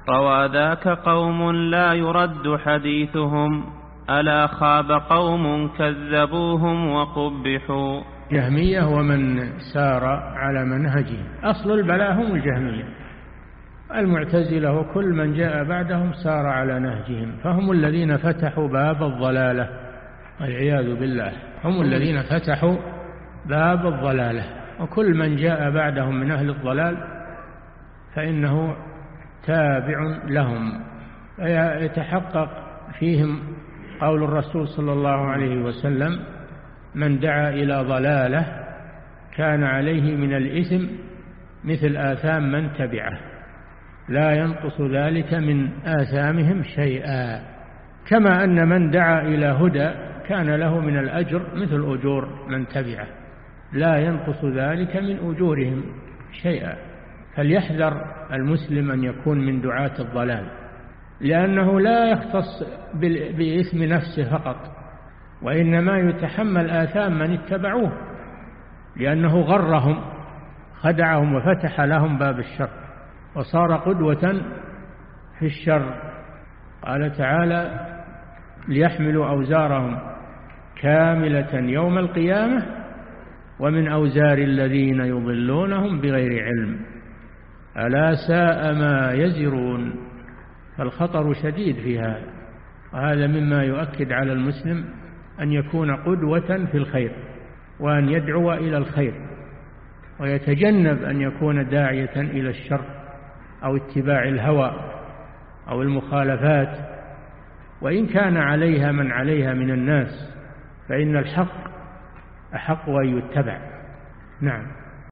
روى ذاك قوم لا يرد حديثهم، ألا خاب قوم كذبوهم وقبحوا. جهمية ومن سار على منهجهم، أصل البلاء هم الجهمية. المعتزلة وكل من جاء بعدهم سار على نهجهم، فهم الذين فتحوا باب الضلالة والعياذ بالله، هم الذين فتحوا باب الضلالة. وكل من جاء بعدهم من أهل الضلال فإنه تابع لهم، يتحقق فيهم قول الرسول صلى الله عليه وسلم: من دعا إلى ضلالة كان عليه من الإثم مثل آثام من تبعه، لا ينقص ذلك من آثامهم شيئا، كما أن من دعا إلى هدى كان له من الأجر مثل أجور من تبعه، لا ينقص ذلك من أجورهم شيئا. فليحذر المسلم أن يكون من دعاة الضلال، لأنه لا يختص بإثم نفسه فقط، وإنما يتحمل آثام من اتبعوه، لأنه غرهم خدعهم وفتح لهم باب الشر وصار قدوة في الشر. قال تعالى: ليحملوا أوزارهم كاملة يوم القيامة ومن أوزار الذين يضلونهم بغير علم ألا ساء ما يزرون. فالخطر شديد في هذا، وهذا مما يؤكد على المسلم أن يكون قدوة في الخير، وأن يدعو إلى الخير، ويتجنب أن يكون داعية إلى الشر أو اتباع الهوى أو المخالفات، وإن كان عليها من عليها من الناس، فإن الحق أحق أن يتبع. نعم.